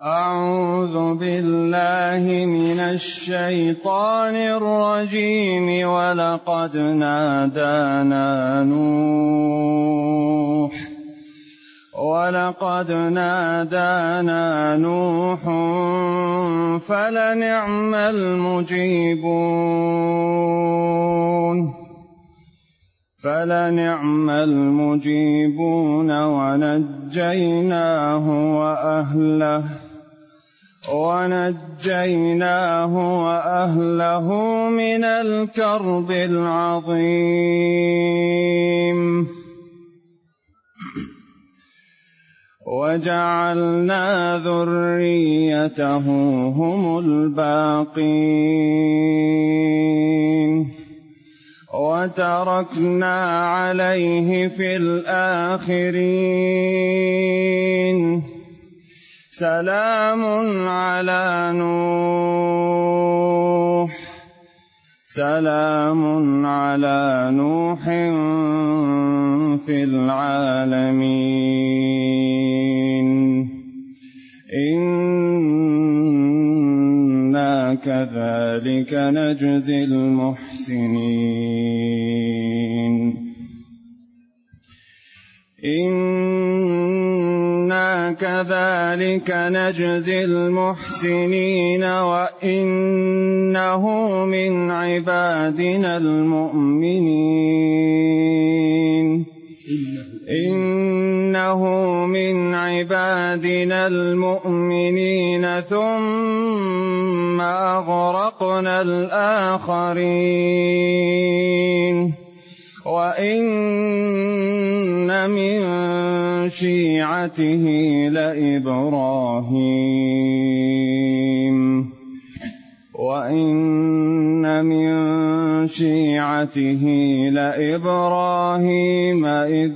أعوذ بالله من الشيطان الرجيم. ولقد نادانا نوح فلنعم المجيبون ونجيناه وأهله من الكرب العظيم. وجعلنا ذريته هم الباقين وتركنا عليه في الآخرين. سلام على نوح في العالمين. إنا كذلك نجزي المحسنين وإنه من عبادنا المؤمنين ثم أغرقنا الآخرين. وإن من شيعته لإبراهيم إذ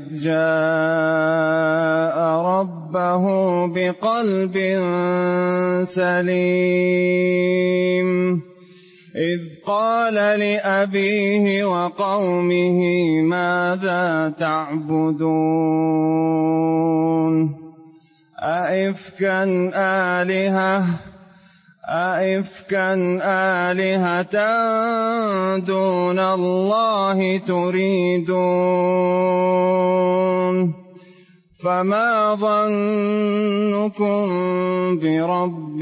جاء ربه بقلب سليم إذ قال لأبيه وقومه ماذا تعبدون أئفكا آلهة دون الله تريدون فما ظنكم برب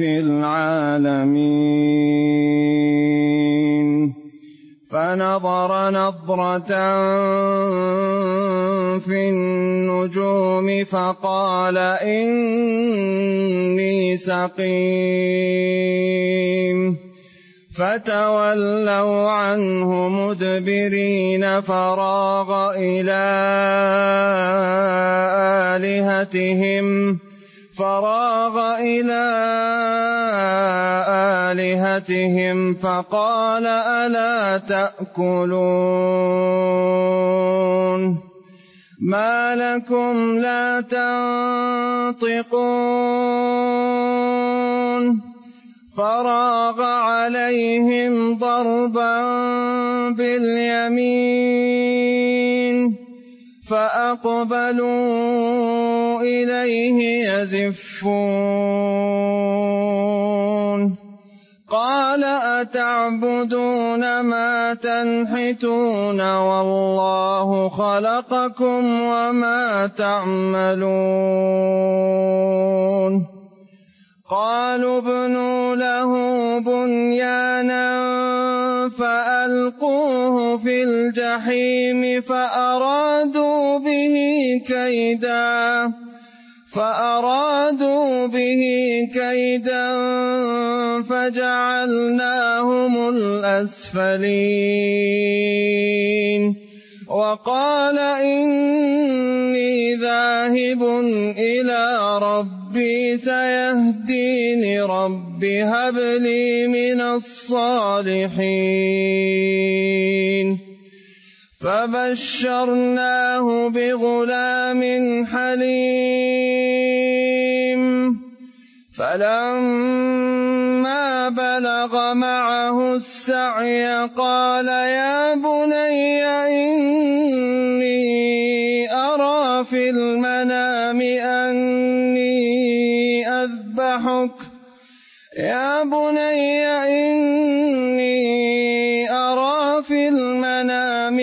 العالمين. فنظر نظرة في النجوم فقال إني سقيم فتولوا عنه مدبرين. فراغ إلى آلهتهم فقال ألا تأكلون ما لكم لا تنطقون. فراغ عليهم ضربا باليمين فأقبلوا إليه يزفون. قال أتعبدون ما تنحتون والله خلقكم وما تعملون. قالوا ابنوا له بنيانا فألقوه في الجحيم فأرادوا به كيدا فجعلناهم الأسفلين. وقال إني ذاهب إلى ربي سيهدين رب هب لي من الصالحين. فبشرناه بغلام حليم. فلما بلغ معه السعي قال يا بني إني أرى في المنام أني أذبحك يا بني إني أرى في المنام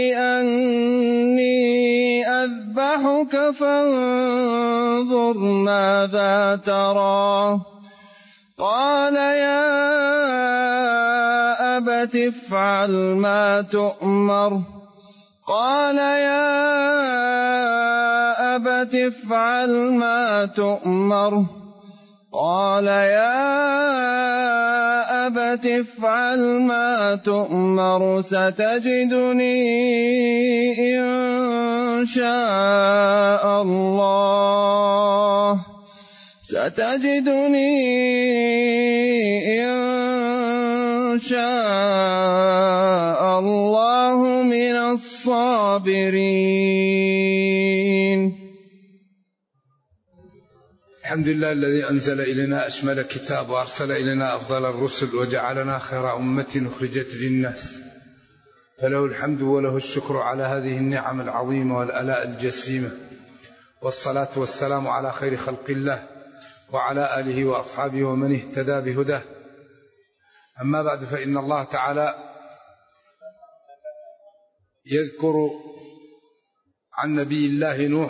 أني أذبحك فانظر ماذا ترى قال يا أبت افعل ما تؤمر قال يا أبت افعل ما تؤمر قال يا أبت افعل ما تؤمر ستجدني إن شاء الله من الصابرين. الحمد لله الذي أنزل إلينا أشمل كتاب وأرسل إلينا أفضل الرسل وجعلنا خير أمة أخرجت للناس، فله الحمد وله الشكر على هذه النعم العظيمة والآلاء الجسيمة، والصلاة والسلام على خير خلق الله وعلى آله وأصحابه ومن اهتدى بهداه. أما بعد، فإن الله تعالى يذكر عن نبي الله نوح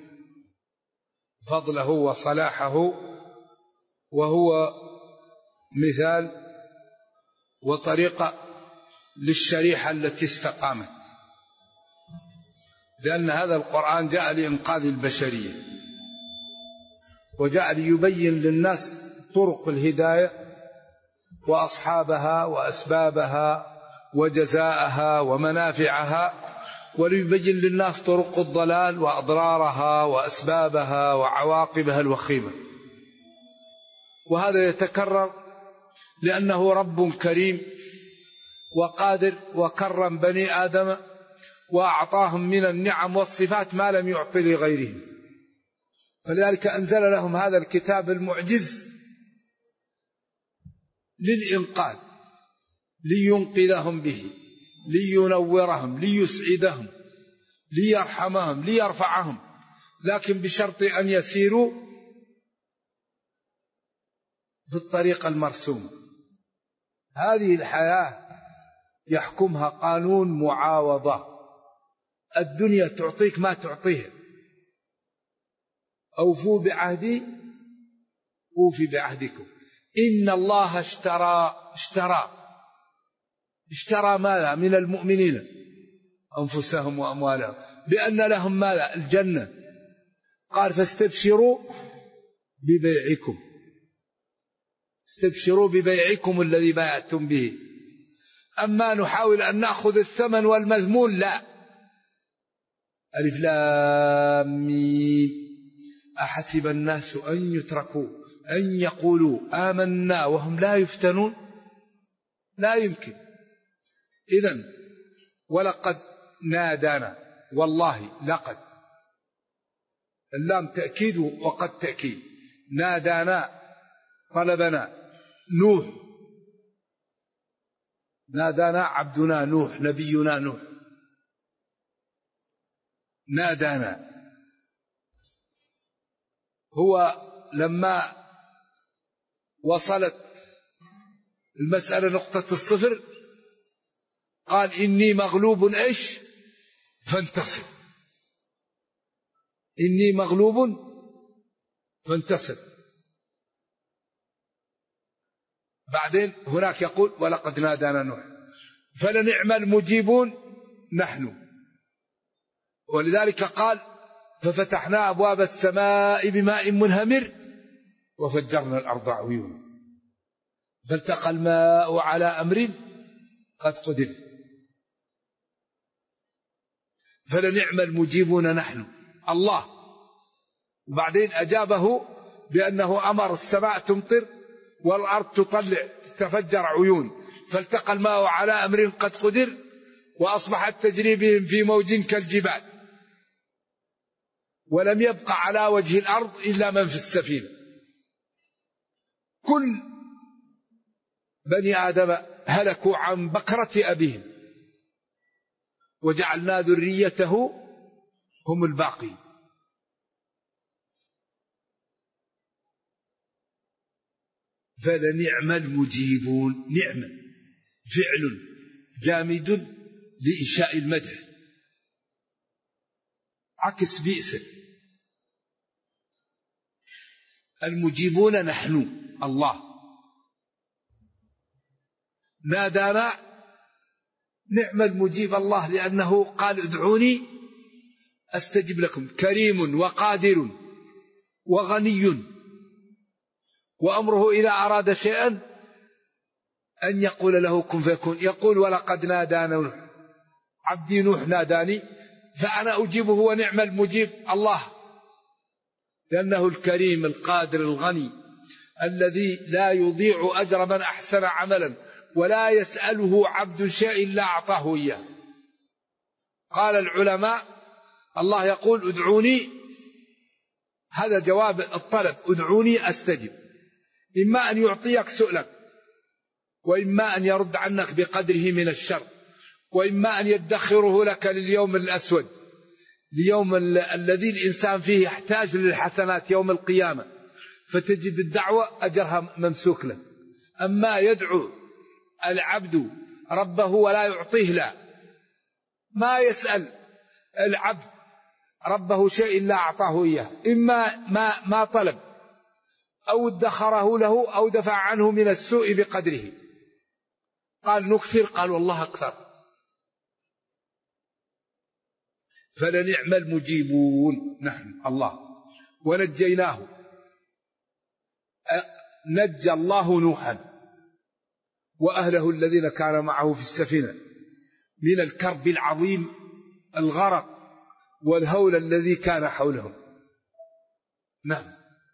فضله وصلاحه، وهو مثال وطريقة للشريحة التي استقامت، لأن هذا القرآن جاء لإنقاذ البشرية، وجاء ليبين للناس طرق الهداية وأصحابها وأسبابها وجزاءها ومنافعها، وليبين للناس طرق الضلال وأضرارها وأسبابها وعواقبها الوخيمة. وهذا يتكرر لأنه رب كريم وقادر، وكرم بني آدم وأعطاهم من النعم والصفات ما لم يعط لغيرهم، فلذلك أنزل لهم هذا الكتاب المعجز للإنقاذ، لينقذهم به، لينورهم، ليسعدهم، ليرحمهم، ليرفعهم، لكن بشرط أن يسيروا في الطريق المرسوم. هذه الحياة يحكمها قانون معاوضة، الدنيا تعطيك ما تعطيها. أوفوا بعهدي أوفي بعهدكم. إن الله اشترى ماذا من المؤمنين؟ أنفسهم وأموالهم، بأن لهم ماذا؟ الجنة. قال فاستبشروا ببيعكم، استبشروا ببيعكم الذي بايعتم به. أما نحاول أن نأخذ الثمن والمذمون، لا. ألف لام ميم أحسب الناس أن يتركوا أن يقولوا آمنا وهم لا يفتنون؟ لا يمكن. إذن ولقد نادانا، والله لقد، اللام تأكيد وقد تأكيد. نادانا طلبنا نوح، نادانا عبدنا نوح نبينا نوح، نادانا. هو لما وصلت المسألة نقطة الصفر قال إني مغلوب إيش فانتصر، إني مغلوب فانتصر. بعدين هناك يقول ولقد نادانا نوح فلنعم المجيبون نحن. ولذلك قال ففتحنا أبواب السماء بماء منهمر وفجرنا الأرض عيونا فالتقى الماء على أمر قد قدر فلنعم المجيبون نحن الله. وبعدين أجابه بأنه أمر السماء تمطر والأرض تطلع تفجر عيون فالتقى الماء على أمر قد قدر وأصبحت تجري بهم في موج كالجبال ولم يبق على وجه الأرض إلا من في السفينة. كل بني آدم هلكوا عن بكرة أبيهم وجعلنا ذريته هم الباقي. فلنعم المجيبون. نعم فعل جامد لإنشاء المدح، عكس بئس. المجيبون نحن الله، نادانا نعم المجيب الله، لأنه قال ادعوني أستجب لكم. كريم وقادر وغني، وأمره إذا أراد شيئا أن يقول له كن فيكون. يقول ولقد نادانا عبدي نوح ناداني فأنا أجيبه، ونعم المجيب الله، لأنه الكريم القادر الغني الذي لا يضيع أجر من أحسن عملا، ولا يسأله عبد شيء إلا أعطاه إياه. قال العلماء الله يقول ادعوني، هذا جواب الطلب، ادعوني أستجب. إما أن يعطيك سؤلك، وإما أن يرد عنك بقدره من الشر، وإما أن يدخره لك لليوم الأسود، اليوم الذي الإنسان فيه يحتاج للحسنات يوم القيامة، فتجد الدعوة أجرها ممسوك له. أما يدعو العبد ربه ولا يعطيه، لا، ما يسأل العبد ربه شيء إلا أعطاه إياه، إما ما طلب أو ادخره له أو دفع عنه من السوء بقدره. قال نكثر، قال والله أكثر. فلنعم المجيبون نحن الله. ونجيناه، نجى الله نوحا وأهله الذين كان معه في السفينة من الكرب العظيم، الغرق والهول الذي كان حولهم. نعم،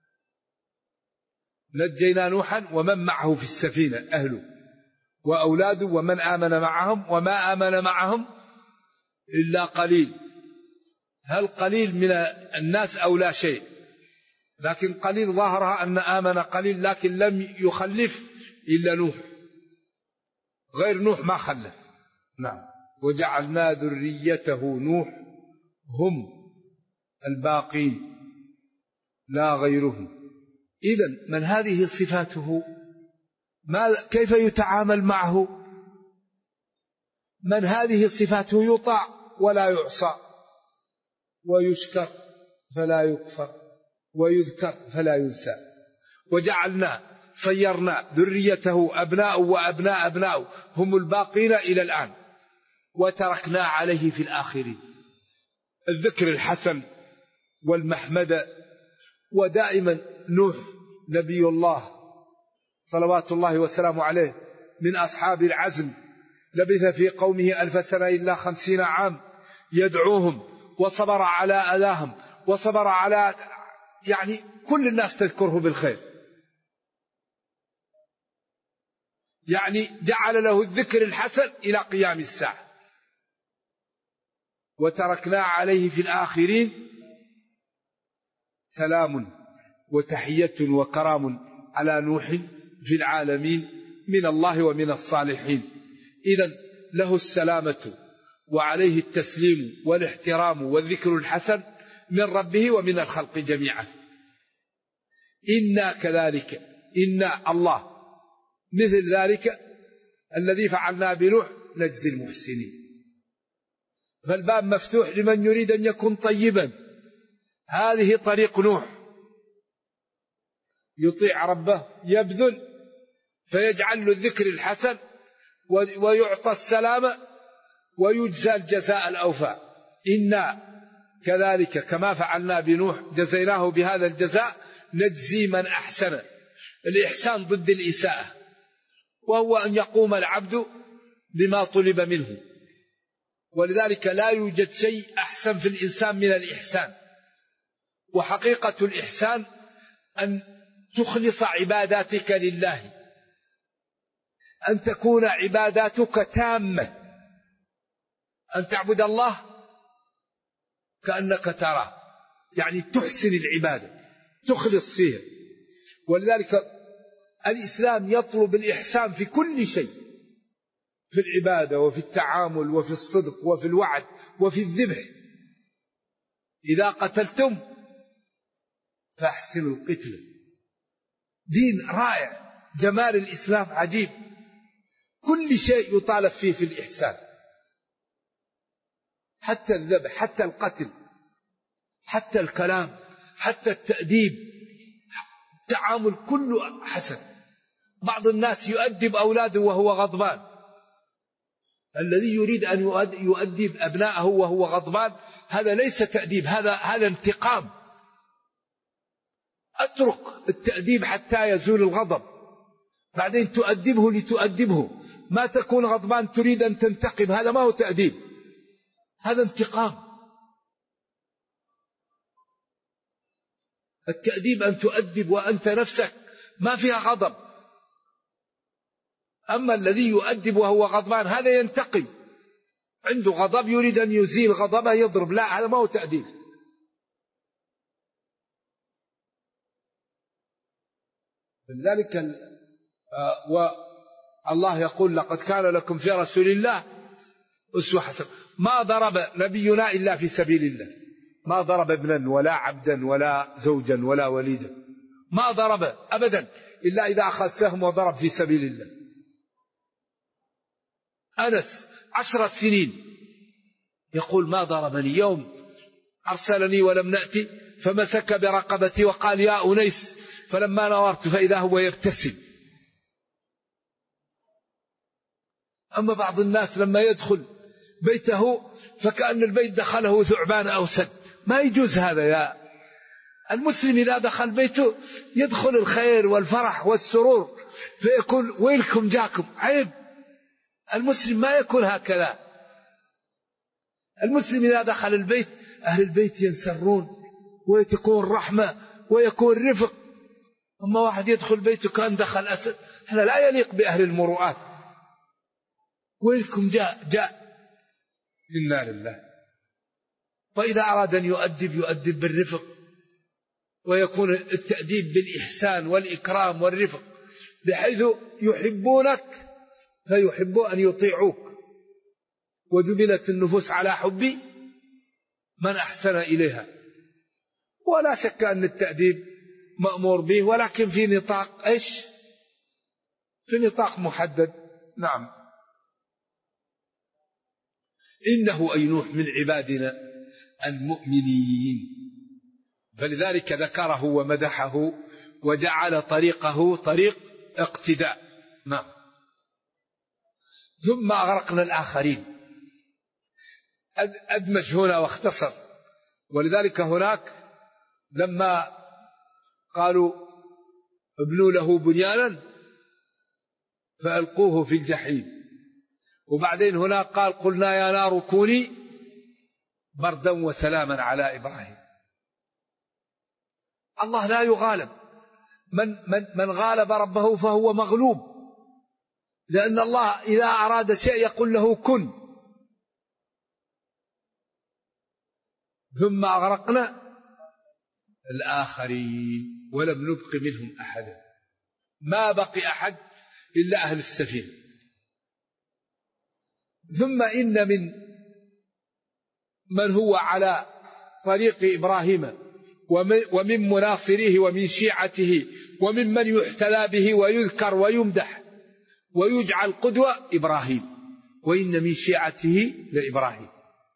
نجينا نوحا ومن معه في السفينة، أهله وأولاده ومن آمن معهم، وما آمن معهم إلا قليل. هل قليل من الناس أو لا شيء؟ لكن قليل ظاهرها أن آمن قليل، لكن لم يخلف إلا نوح، غير نوح ما خلف. نعم، وجعلنا ذريته نوح هم الباقين لا غيرهم. إذن من هذه صفاته؟ كيف يتعامل معه؟ من هذه صفاته يطاع ولا يعصى، ويشكر فلا يكفر، ويذكر فلا ينسى. وجعلنا صيرنا ذريته أبناء وأبناء أبناء هم الباقين إلى الآن، وتركنا عليه في الآخرين الذكر الحسن والمحمد. ودائما نوح نبي الله صلوات الله وسلامه عليه من أصحاب العزم، لبث في قومه 1000 سنة إلا 50 عام يدعوهم، وصبر على أذاهم، وصبر على كل الناس تذكره بالخير، جعل له الذكر الحسن إلى قيام الساعة. وتركنا عليه في الآخرين سلام وتحية وكرام على نوح في العالمين من الله ومن الصالحين. إذن له السلامة وعليه التسليم والاحترام والذكر الحسن من ربه ومن الخلق جميعا. إنا كذلك، إنا الله مثل ذلك الذي فعلنا بنوح نجزي المحسنين. فالباب مفتوح لمن يريد أن يكون طيبا. هذه طريق نوح، يطيع ربه، يبذل فيجعل له الذكر الحسن، ويعطى السلامة، ويجزى الجزاء الأوفى. إنا كذلك كما فعلنا بنوح جزيناه بهذا الجزاء نجزي من أحسن. الإحسان ضد الإساءة، وهو أن يقوم العبد بما طلب منه. ولذلك لا يوجد شيء أحسن في الإنسان من الإحسان. وحقيقة الإحسان أن تخلص عباداتك لله، أن تكون عباداتك تامة، أن تعبد الله كأنك تراه، تحسن العبادة، تخلص فيها. ولذلك الإسلام يطلب الإحسان في كل شيء، في العبادة وفي التعامل وفي الصدق وفي الوعد وفي الذبح. إذا قتلتم فأحسنوا القتل. دين رائع جمال الإسلام عجيب، كل شيء يطالب فيه في الإحسان، حتى الذبح، حتى القتل، حتى الكلام، حتى التأديب، التعامل كله حسن. بعض الناس يؤدب أولاده وهو غضبان، الذي يريد أن يؤدب أبناءه وهو غضبان هذا ليس تأديب، هذا انتقام. أترك التأديب حتى يزول الغضب، بعدين تؤدبه لتؤدبه، ما تكون غضبان تريد أن تنتقم، هذا ما هو تأديب، هذا انتقام. التأديب أن تؤدب وأنت نفسك ما فيها غضب، أما الذي يؤدب وهو غضبان هذا ينتقم، عنده غضب يريد أن يزيل غضبه يضرب، لا هذا ما هو تأديب. لذلك والله يقول لقد كان لكم في رسول الله أسوة حسنة. ما ضرب نبينا إلا في سبيل الله، ما ضرب ابنا ولا عبدا ولا زوجا ولا وليدا، ما ضرب أبدا إلا إذا أخذ سهم وضرب في سبيل الله. أنس 10 سنين يقول ما ضربني، يوم أرسلني ولم نأتي فمسك برقبتي وقال يا أنيس، فلما نظرت فإذا هو يبتسم. أما بعض الناس لما يدخل بيته فكأن البيت دخله ثعبان أو سد، ما يجوز هذا. يا المسلم إذا دخل بيته يدخل الخير والفرح والسرور، فيقول ويلكم جاكم، عيب. المسلم ما يكون هكذا. المسلم إذا دخل البيت أهل البيت ينسرون ويكون رحمة ويكون رفق. أما واحد يدخل بيته كان دخل أسد، هذا لا يليق بأهل المروءات. ويلكم جاء إنا لله. وإذا أراد أن يؤدب بالرفق، ويكون التأديب بالإحسان والإكرام والرفق، بحيث يحبونك فيحبوا أن يطيعوك. وجبلت النفوس على حب من أحسن إليها. ولا شك أن التأديب مأمور به، ولكن في نطاق إيش؟ في نطاق محدد. نعم. إنه أي نوح من عبادنا المؤمنين، فلذلك ذكره ومدحه وجعل طريقه طريق اقتداء. نعم. ثم أغرقنا الآخرين، أدمج هنا واختصر. ولذلك هناك لما قالوا ابنوا له بنيانا فألقوه في الجحيم، وبعدين هناك قال قلنا يا نار كوني بردا وسلاما على إبراهيم. الله لا يغالب، من غالب ربه فهو مغلوب، لأن الله إذا أراد شيء يقول له كن. ثم أغرقنا الآخرين ولم نبق منهم أحدا، ما بقي أحد إلا أهل السفينة. ثم إن من هو على طريق إبراهيم ومن مناصريه ومن شيعته وممن يحتلى به ويذكر ويمدح ويجعل قدوة إبراهيم. وإن من شيعته لإبراهيم.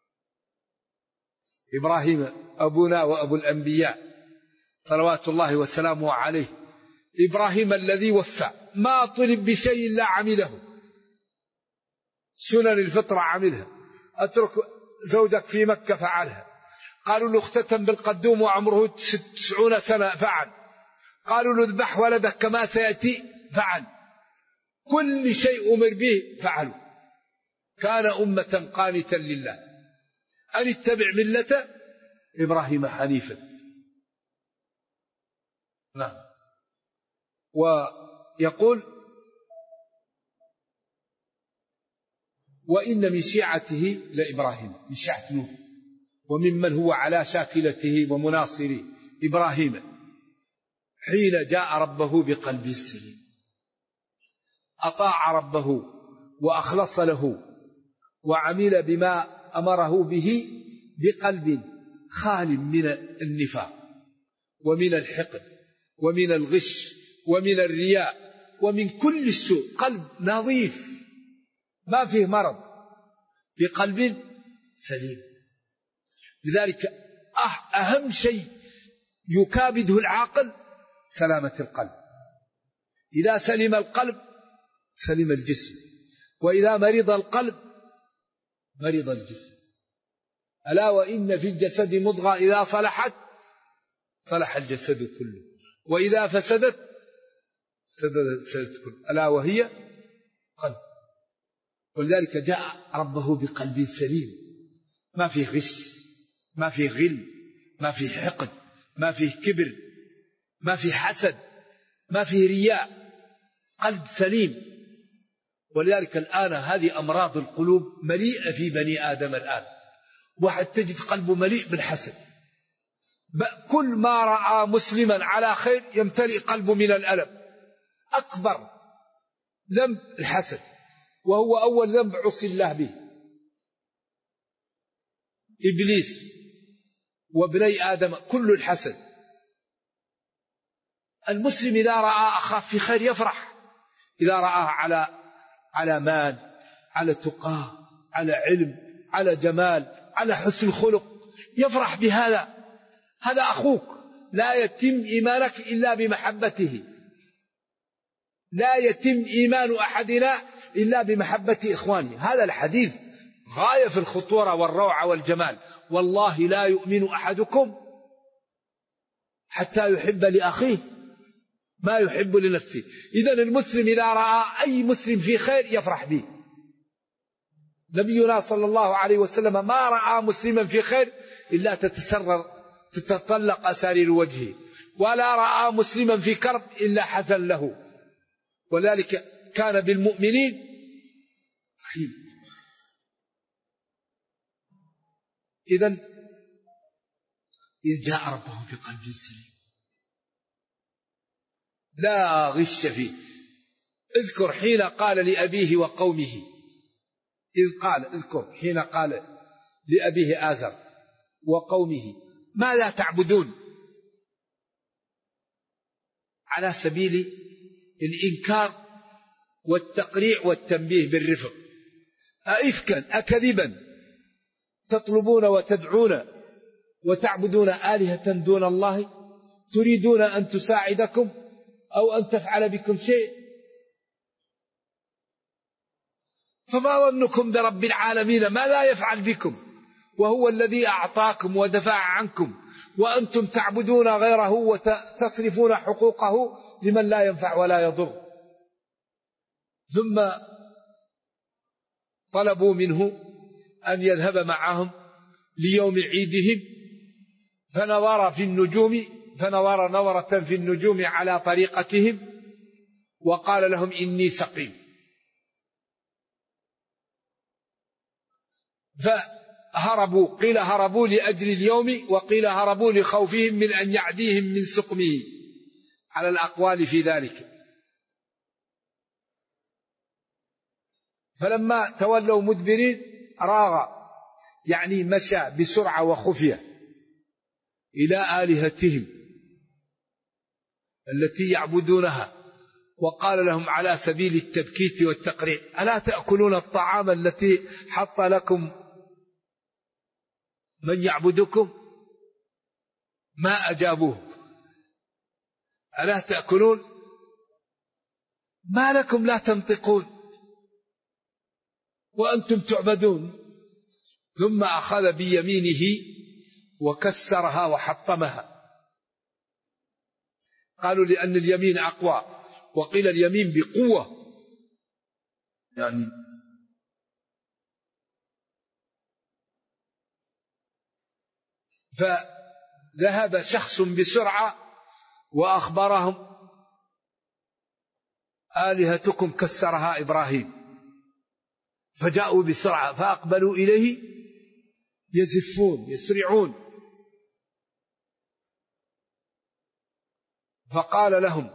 إبراهيم أبونا وأبو الأنبياء صلوات الله وسلامه عليه. إبراهيم الذي وفى، ما طلب بشيء لا عمله. سنن الفطرة عملها، أترك زوجك في مكة فعلها. قالوا له اختتم بالقدوم وعمره 90 سنة فعل. قالوا له اذبح ولدك كما سيأتي فعل. كل شيء أمر به فعلوا. كان أمة قانتا لله أن اتبع ملة إبراهيم حنيفا. نعم. ويقول وإن من شيعته لإبراهيم، من شيعة نوح، وممن هو على شاكلته ومناصره إبراهيم حين جاء ربه بقلب سليم، أطاع ربه وأخلص له وعمل بما أمره به بقلب خال من النفاق ومن الحقد ومن الغش ومن الرياء ومن كل السوء، قلب نظيف ما فيه مرض بقلب سليم. لذلك أهم شيء يكابده العاقل سلامة القلب. إذا سلم القلب سلم الجسم، وإذا مرض القلب مرض الجسم. ألا وإن في الجسد مضغة إذا صلحت صلح الجسد كله، وإذا فسدت فسدت كله، ألا وهي قلب. ولذلك جاء ربه بقلب سليم ما فيه غش، ما فيه غل، ما فيه حقد، ما فيه كبر، ما فيه حسد، ما فيه رياء، قلب سليم. ولذلك الآن هذه أمراض القلوب مليئة في بني آدم الآن. واحد تجد قلبه مليء بالحسد، كل ما رأى مسلما على خير يمتلئ قلبه من الألم. أكبر ذنب الحسد، وهو أول ذنب عصي الله به إبليس وابني آدم كل الحسد. المسلم إذا رأى أخاه في خير يفرح، إذا رآه على مال، على تقى، على علم، على جمال، على حسن خلق يفرح بهذا. هذا أخوك، لا يتم إيمانك إلا بمحبته، لا يتم إيمان أحدنا إلا بمحبة إخوانه. هذا الحديث غاية في الخطورة والروعة والجمال. والله لا يؤمن أحدكم حتى يحب لأخيه ما يحب لنفسه. إذن المسلم إذا رأى أي مسلم في خير يفرح به. نبينا صلى الله عليه وسلم ما رأى مسلما في خير إلا تتطلق أسارير وجهه، ولا رأى مسلما في كرب إلا حزن له. ولذلك كان بالمؤمنين رحيم. إذن إذ جاء ربه بقلب سليم لا غش فيه. اذكر حين قال لأبيه وقومه، اذكر حين قال لأبيه آزر وقومه ماذا تعبدون، على سبيل الإنكار والتقريع والتنبيه بالرفق. أئفكا أكذبا تطلبون وتدعون وتعبدون آلهة دون الله تريدون أن تساعدكم أو أن تفعل بكم شيء، فما ظنكم برب العالمين ما لا يفعل بكم وهو الذي أعطاكم ودفع عنكم وأنتم تعبدون غيره وتصرفون حقوقه لمن لا ينفع ولا يضر. ثم طلبوا منه أن يذهب معهم ليوم عيدهم، فنظر نظرة في النجوم على طريقتهم وقال لهم إني سقيم. فهربوا، قيل هربوا لأجل اليوم، وقيل هربوا لخوفهم من أن يعديهم من سقمه، على الأقوال في ذلك. فلما تولوا مدبرين راغ، يعني مشى بسرعة وخفية إلى آلهتهم التي يعبدونها، وقال لهم على سبيل التبكيت والتقريع ألا تأكلون الطعام التي حط لكم من يعبدكم؟ ما أجابوه. ألا تأكلون؟ ما لكم لا تنطقون وأنتم تعبدون. ثم أخذ بيمينه وكسرها وحطمها. قالوا لأن اليمين أقوى، وقيل اليمين بقوة، يعني فذهب شخص بسرعة وأخبرهم آلهتكم كسرها إبراهيم، فجاءوا بسرعة فأقبلوا إليه يزفون يسرعون، فقال لهم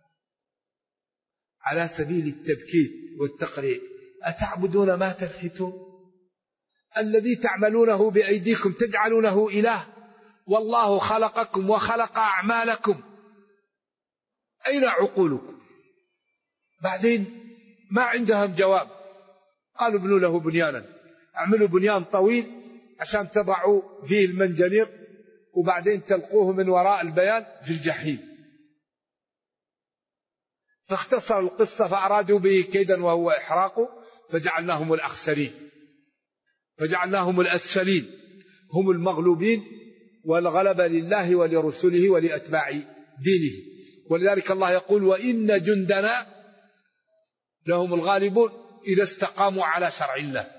على سبيل التبكيت والتقريع أتعبدون ما تنحتون؟ الذي تعملونه بأيديكم تجعلونه إله، والله خلقكم وخلق أعمالكم، أين عقولكم؟ بعدين ما عندهم جواب، قالوا ابنوا له بنيانا، اعملوا بنيان طويل عشان تضعوا فيه المنجنيق وبعدين تلقوه من وراء البيان في الجحيم. فاختصر القصة فأرادوا به كيدا وهو إحراقه فجعلناهم الأخسرين، فجعلناهم الأسفلين، هم المغلوبين، والغلبة لله ولرسله ولأتباع دينه. ولذلك الله يقول وإن جندنا لهم الغالبون إذا استقاموا على شرع الله،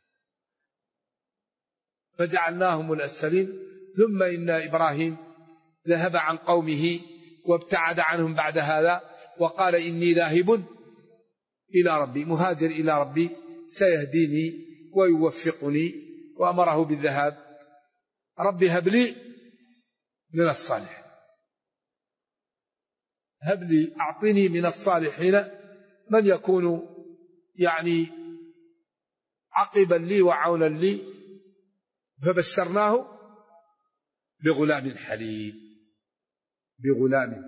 فجعلناهم الأسفلين. ثم إن إبراهيم ذهب عن قومه وابتعد عنهم بعد هذا وقال إني ذاهب إلى ربي، مهاجر إلى ربي سيهديني ويوفقني، وأمره بالذهاب. ربي هب لي من الصالحين، هب لي أعطني من الصالحين من يكون يعني عقبا لي وعونا لي. فبشرناه بغلام حليم، بغلام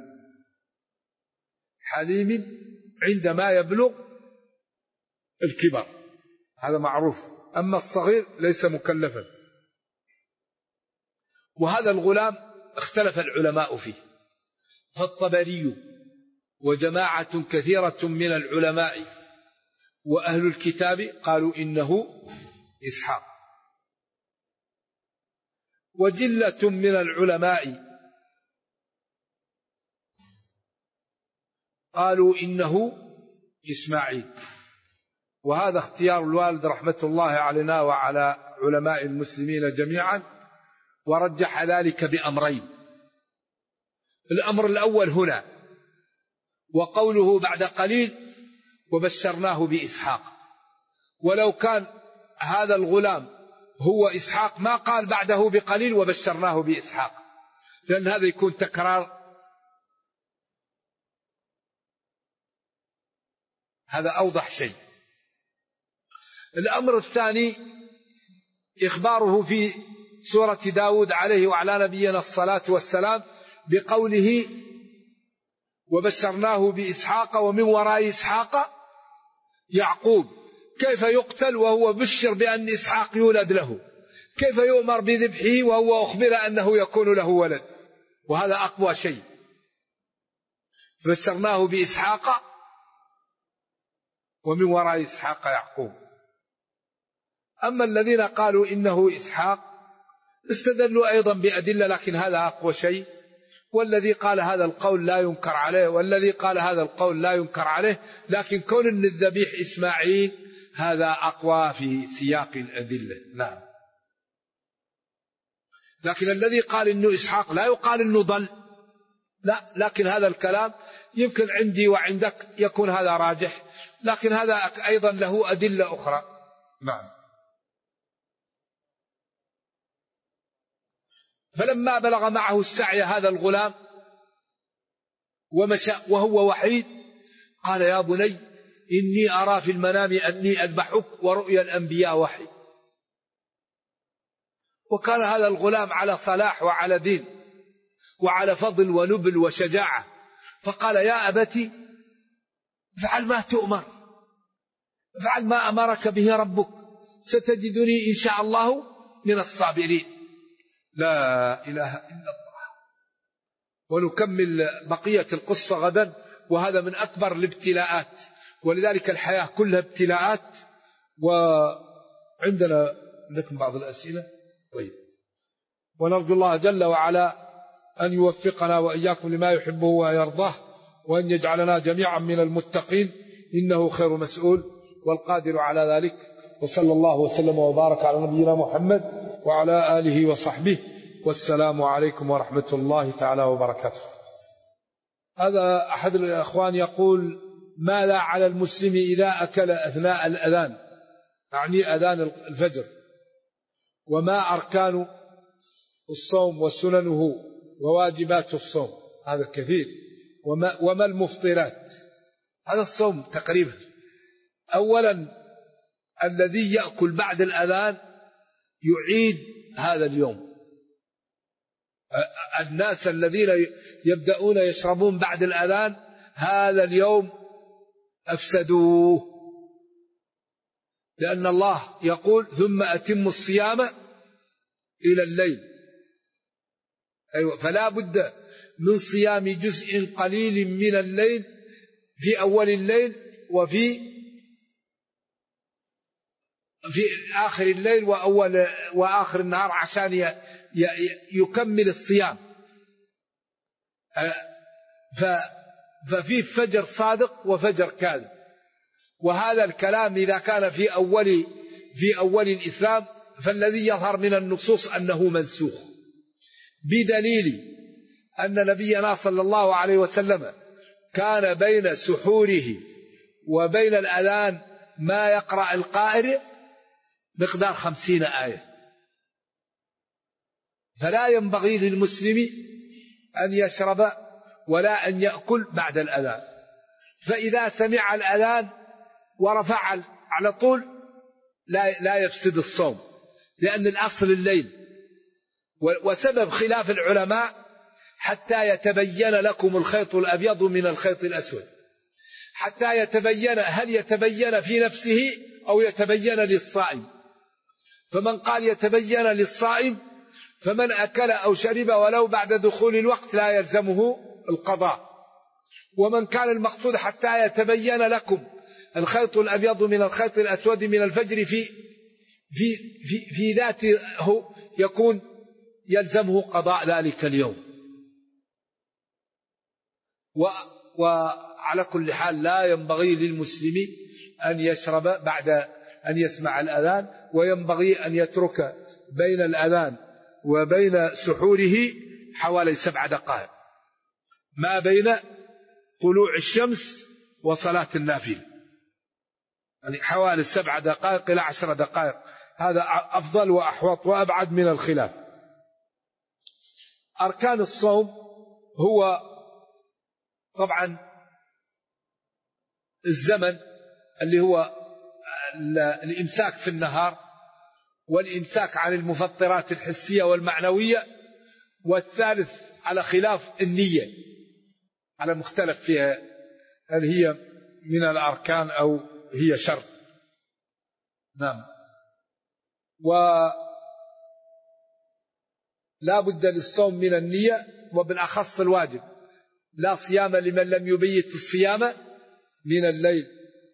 حليم عندما يبلغ الكبر، هذا معروف، أما الصغير ليس مكلفا. وهذا الغلام اختلف العلماء فيه، فالطبري وجماعة كثيرة من العلماء وأهل الكتاب قالوا إنه إسحاق، وجلة من العلماء قالوا إنه إسماعيل. وهذا اختيار الوالد رحمة الله علينا وعلى علماء المسلمين جميعا، ورجح ذلك بأمرين. الأمر الأول هنا وقوله بعد قليل وبشرناه بإسحاق، ولو كان هذا الغلام هو إسحاق ما قال بعده بقليل وبشرناه بإسحاق، لأن هذا يكون تكرار، هذا أوضح شيء. الأمر الثاني إخباره في سورة داود عليه وعلى نبينا الصلاة والسلام بقوله وبشرناه بإسحاق ومن وراء إسحاق يعقوب. كيف يقتل وهو بشر بأن إسحاق يولد له؟ كيف يؤمر بذبحه وهو أخبر أنه يكون له ولد؟ وهذا أقوى شيء. بشرناه بإسحاق ومن وراء إسحاق يعقوب. أما الذين قالوا إنه إسحاق استدلوا أيضا بأدلة، لكن هذا أقوى شيء. والذي قال هذا القول لا ينكر عليه، والذي قال هذا القول لا ينكر عليه، لكن كون أن الذبيح إسماعيل هذا أقوى في سياق الأدلة. نعم. لكن الذي قال إنه إسحاق لا يقال إنه ضل، لا، لكن هذا الكلام يمكن عندي وعندك يكون هذا راجح، لكن هذا أيضا له أدلة أخرى. نعم. فلما بلغ معه السعي هذا الغلام ومشى وهو وحيد قال يا بني إني أرى في المنام أني أذبحك ورؤيا الأنبياء وحي. وكان هذا الغلام على صلاح وعلى دين وعلى فضل ونبل وشجاعة، فقال يا أبتي افعل ما تؤمر، افعل ما أمرك به ربك، ستجدني إن شاء الله من الصابرين. لا إله إلا الله. ونكمل بقية القصة غدا، وهذا من أكبر الابتلاءات، ولذلك الحياة كلها ابتلاءات. وعندنا لكم بعض الأسئلة. طيب، ونرجو الله جل وعلا أن يوفقنا وإياكم لما يحبه ويرضاه، وأن يجعلنا جميعا من المتقين، إنه خير مسؤول والقادر على ذلك. وصلى الله وسلم وبارك على نبينا محمد وعلى آله وصحبه، والسلام عليكم ورحمة الله تعالى وبركاته. هذا أحد الأخوان يقول ماذا على المسلم إذا أكل أثناء الأذان، يعني أذان الفجر، وما أركان الصوم وسننه وواجبات الصوم؟ هذا كثير. وما المفطرات؟ هذا الصوم تقريبا. أولا الذي يأكل بعد الأذان يعيد هذا اليوم. الناس الذين يبدأون يشربون بعد الأذان هذا اليوم أفسدوه، لأن الله يقول ثم أتموا الصيام إلى الليل. أيوة، فلا بد من صيام جزء قليل من الليل في أول الليل وفي آخر الليل وآخر النهار عشان يكمل الصيام. ففي فجر صادق وفجر كاذب. وهذا الكلام إذا كان في أول الإسلام فالذي يظهر من النصوص أنه منسوخ، بدليل أن نبينا صلى الله عليه وسلم كان بين سحوره وبين الأذان ما يقرأ القارئ مقدار 50 آية. فلا ينبغي للمسلم أن يشرب ولا أن يأكل بعد الأذان. فإذا سمع الأذان ورفع على طول لا يفسد الصوم، لأن الأصل الليل. وسبب خلاف العلماء حتى يتبين لكم الخيط الأبيض من الخيط الأسود، حتى يتبين، هل يتبين في نفسه أو يتبين للصائم. فمن قال يتبين للصائم فمن أكل أو شرب ولو بعد دخول الوقت لا يلزمه القضاء. ومن كان المقصود حتى يتبين لكم الخيط الأبيض من الخيط الأسود من الفجر في ذاته يكون يلزمه قضاء ذلك اليوم. وعلى كل حال لا ينبغي للمسلم أن يشرب بعد أن يسمع الأذان، وينبغي أن يترك بين الأذان وبين سحوره حوالي 7 دقائق، ما بين طلوع الشمس وصلاة النافلة، يعني حوالي 7 دقائق إلى 10 دقائق. هذا أفضل وأحوط وأبعد من الخلاف. أركان الصوم هو طبعا الزمن اللي هو الإمساك في النهار، والإمساك عن المفطرات الحسية والمعنوية، والثالث على خلاف النية على مختلف فيها، هل هي من الأركان أو هي شرط. نعم. ولا بد للصوم من النية، وبالأخص الواجب. لا صيام لمن لم يبيت الصيام من الليل.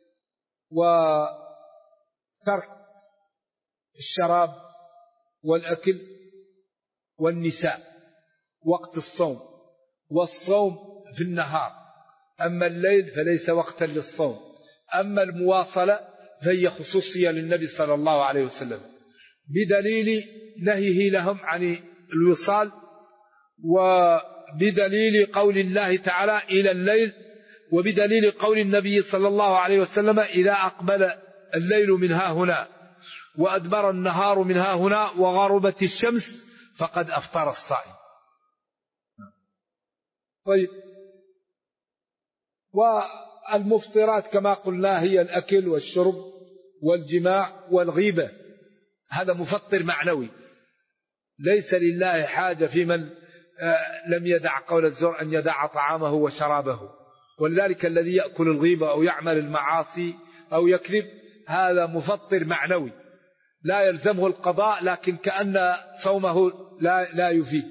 وترك الشراب والأكل والنساء وقت الصوم، والصوم في النهار. أما الليل فليس وقتا للصوم. أما المواصلة فهي خصوصية للنبي صلى الله عليه وسلم، بدليل نهيه لهم عن الوصال، وبدليل قول الله تعالى إلى الليل، وبدليل قول النبي صلى الله عليه وسلم إذا أقبل الليل من ها هنا وأدبر النهار من ها هنا وغربت الشمس فقد أفطر الصائم. طيب، والمفطرات كما قلنا هي الأكل والشرب والجماع والغيبة. هذا مفطر معنوي. ليس لله حاجة في من لم يدع قول الزور أن يدع طعامه وشرابه. ولذلك الذي يأكل الغيبة أو يعمل المعاصي أو يكذب هذا مفطر معنوي لا يلزمه القضاء، لكن كأن صومه لا يفيد.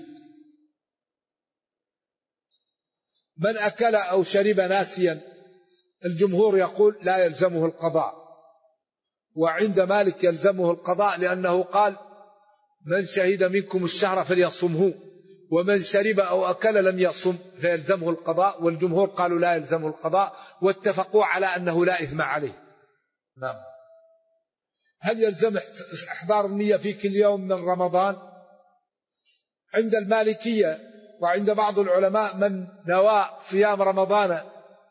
من أكل أو شرب ناسيا الجمهور يقول لا يلزمه القضاء، وعند مالك يلزمه القضاء، لأنه قال من شهد منكم الشهر فليصمه، ومن شرب أو أكل لم يصم فيلزمه القضاء. والجمهور قالوا لا يلزمه القضاء، واتفقوا على أنه لا إثم عليه. نعم. هل يلزم إحضار النية في كل يوم من رمضان؟ عند المالكية وعند بعض العلماء من نوى صيام رمضان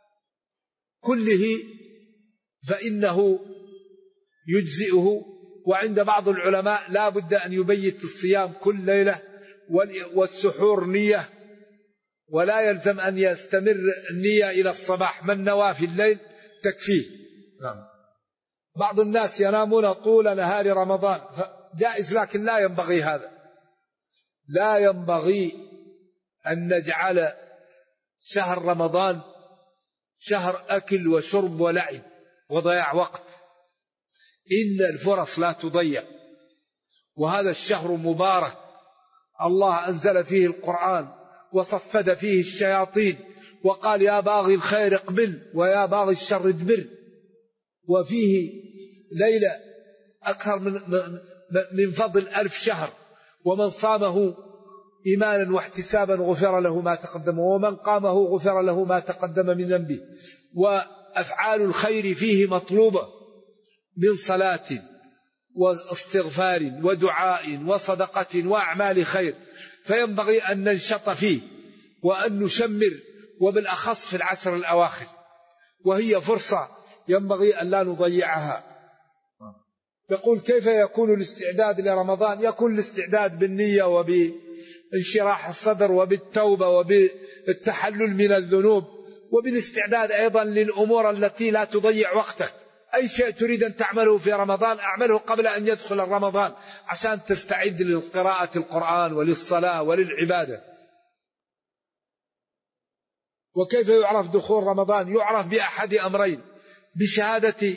كله فإنه يجزئه، وعند بعض العلماء لا بد أن يبيت الصيام كل ليلة والسحور نية، ولا يلزم أن يستمر النية إلى الصباح. من نوى في الليل تكفيه. نعم. بعض الناس ينامون طول نهار رمضان جائز، لكن لا ينبغي هذا. لا ينبغي أن نجعل شهر رمضان شهر أكل وشرب ولعب وضياع وقت. إن الفرص لا تضيع، وهذا الشهر مبارك، الله أنزل فيه القرآن وصفد فيه الشياطين وقال يا باغي الخير اقبل ويا باغي الشر ادبر. وفيه ليلة أكثر من فضل 1000 شهر، ومن صامه إيمانا واحتسابا غفر له ما تقدم، ومن قامه غفر له ما تقدم من ذنبه. وأفعال الخير فيه مطلوبة من صلاة واستغفار ودعاء وصدقة وأعمال خير، فينبغي أن ننشط فيه وأن نشمر، وبالأخص في العشر الأواخر، وهي فرصة ينبغي أن لا نضيعها. يقول كيف يكون الاستعداد لرمضان؟ يكون الاستعداد بالنية وبانشراح الصدر وبالتوبة وبالتحلل من الذنوب، وبالاستعداد أيضا للأمور التي لا تضيع وقتك. أي شيء تريد أن تعمله في رمضان أعمله قبل أن يدخل رمضان عشان تستعد لقراءة القرآن وللصلاة وللعبادة. وكيف يعرف دخول رمضان؟ يعرف بأحد أمرين: بشهادة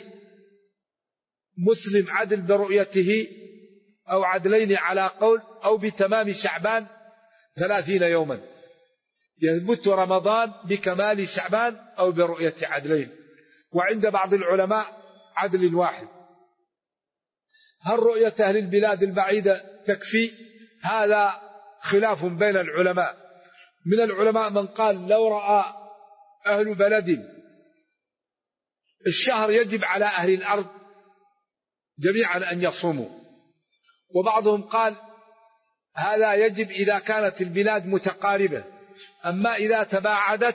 مسلم عدل برؤيته أو عدلين على قول، أو بتمام شعبان 30 يوما. يثبت رمضان بكمال شعبان أو برؤية عدلين، وعند بعض العلماء عدل واحد. هل رؤية أهل البلاد البعيدة تكفي؟ هذا خلاف بين العلماء. من العلماء من قال لو رأى أهل بلد الشهر يجب على أهل الأرض جميعا أن يصوموا، وبعضهم قال هذا يجب إذا كانت البلاد متقاربة، أما إذا تباعدت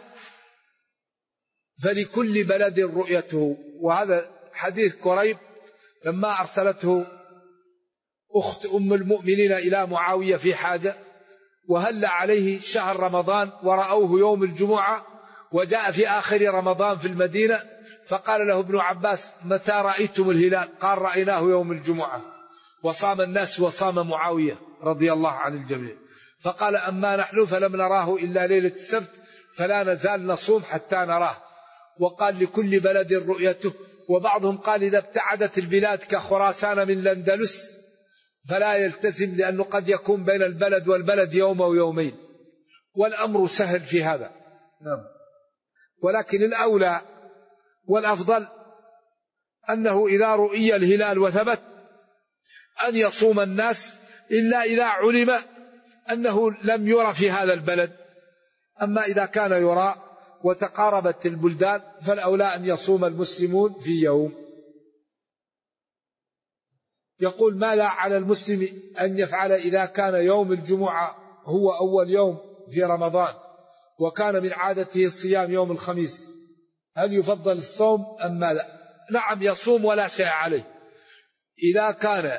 فلكل بلد رؤيته. وهذا حديث كريب لما أرسلته أخت أم المؤمنين إلى معاوية في حاجة، وهل عليه شهر رمضان ورأوه يوم الجمعة، وجاء في آخر رمضان في المدينة، فقال له ابن عباس متى رأيتم الهلال؟ قال رأيناه يوم الجمعة، وصام الناس وصام معاوية رضي الله عن الجميع. فقال أما نحن فلم نراه إلا ليلة السبت، فلا نزال نصوم حتى نراه. وقال لكل بلد رؤيته. وبعضهم قال إذا ابتعدت البلاد كخراسان من الأندلس فلا يلتزم، لأنه قد يكون بين البلد والبلد يوم أو يومين، والأمر سهل في هذا. ولكن الأولى والأفضل أنه إذا رؤي الهلال وثبت أن يصوم الناس، إلا إذا علم أنه لم يرى في هذا البلد. أما إذا كان يرى وتقاربت البلدان فالأولى أن يصوم المسلمون في يوم. يقول ماذا على المسلم أن يفعل إذا كان يوم الجمعة هو أول يوم في رمضان وكان من عادته الصيام يوم الخميس؟ هل يفضل الصوم أم ماذا؟ نعم يصوم ولا شيء عليه. إذا كان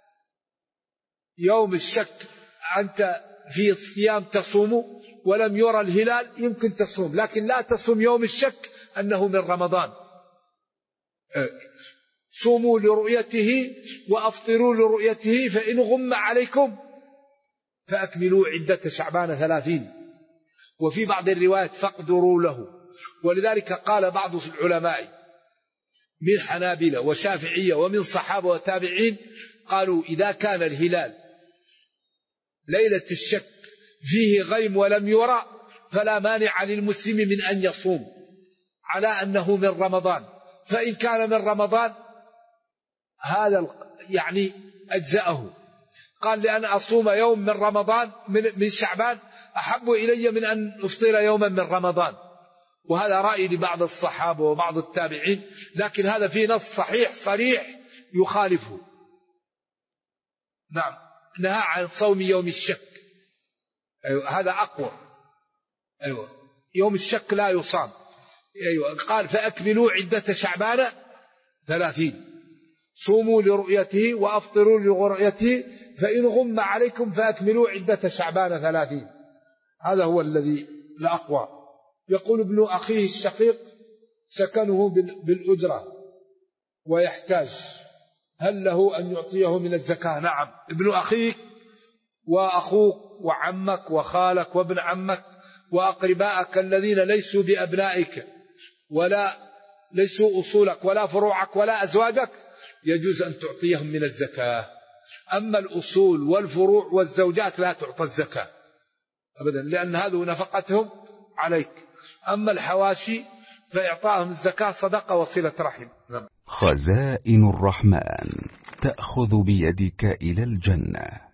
يوم الشك أنت في الصيام تصوم ولم يرى الهلال يمكن تصوم، لكن لا تصوم يوم الشك أنه من رمضان. صوموا لرؤيته وأفطروا لرؤيته، فإن غم عليكم فأكملوا عدة شعبان 30. وفي بعض الروايات فاقدروا له. ولذلك قال بعض العلماء من حنابلة وشافعية ومن صحابة وتابعين قالوا إذا كان الهلال ليلة الشك فيه غيم ولم يرى فلا مانع للمسلم من أن يصوم على أنه من رمضان. فإن كان من رمضان هذا يعني أجزأه. قال لأن أصوم يوم من رمضان من شعبان أحب إلي من أن أفطر يوما من رمضان. وهذا رأي لبعض الصحابة وبعض التابعين، لكن هذا في نص صحيح صريح يخالفه. نعم نهى عن صوم يوم الشك. أيوة هذا أقوى. أيوة يوم الشك لا يصام. أيوة قال فأكملوا عدة شعبان 30. صوموا لرؤيته وأفطروا لرؤيته، فإن غم عليكم فأكملوا عدة شعبان 30. هذا هو الذي لا أقوى. يقول ابن أخيه الشقيق سكنه بالأجرة ويحتاج، هل له أن يعطيه من الزكاة؟ نعم ابن أخيك وأخوك وعمك وخالك وابن عمك وأقربائك الذين ليسوا بأبنائك ولا ليسوا أصولك ولا فروعك ولا أزواجك يجوز أن تعطيهم من الزكاة. أما الأصول والفروع والزوجات لا تعطى الزكاة أبدا، لأن هذه نفقتهم عليك. أما الحواشي فإعطائهم الزكاة صدقة وصلة رحم. خزائن الرحمن تأخذ بيدك إلى الجنة.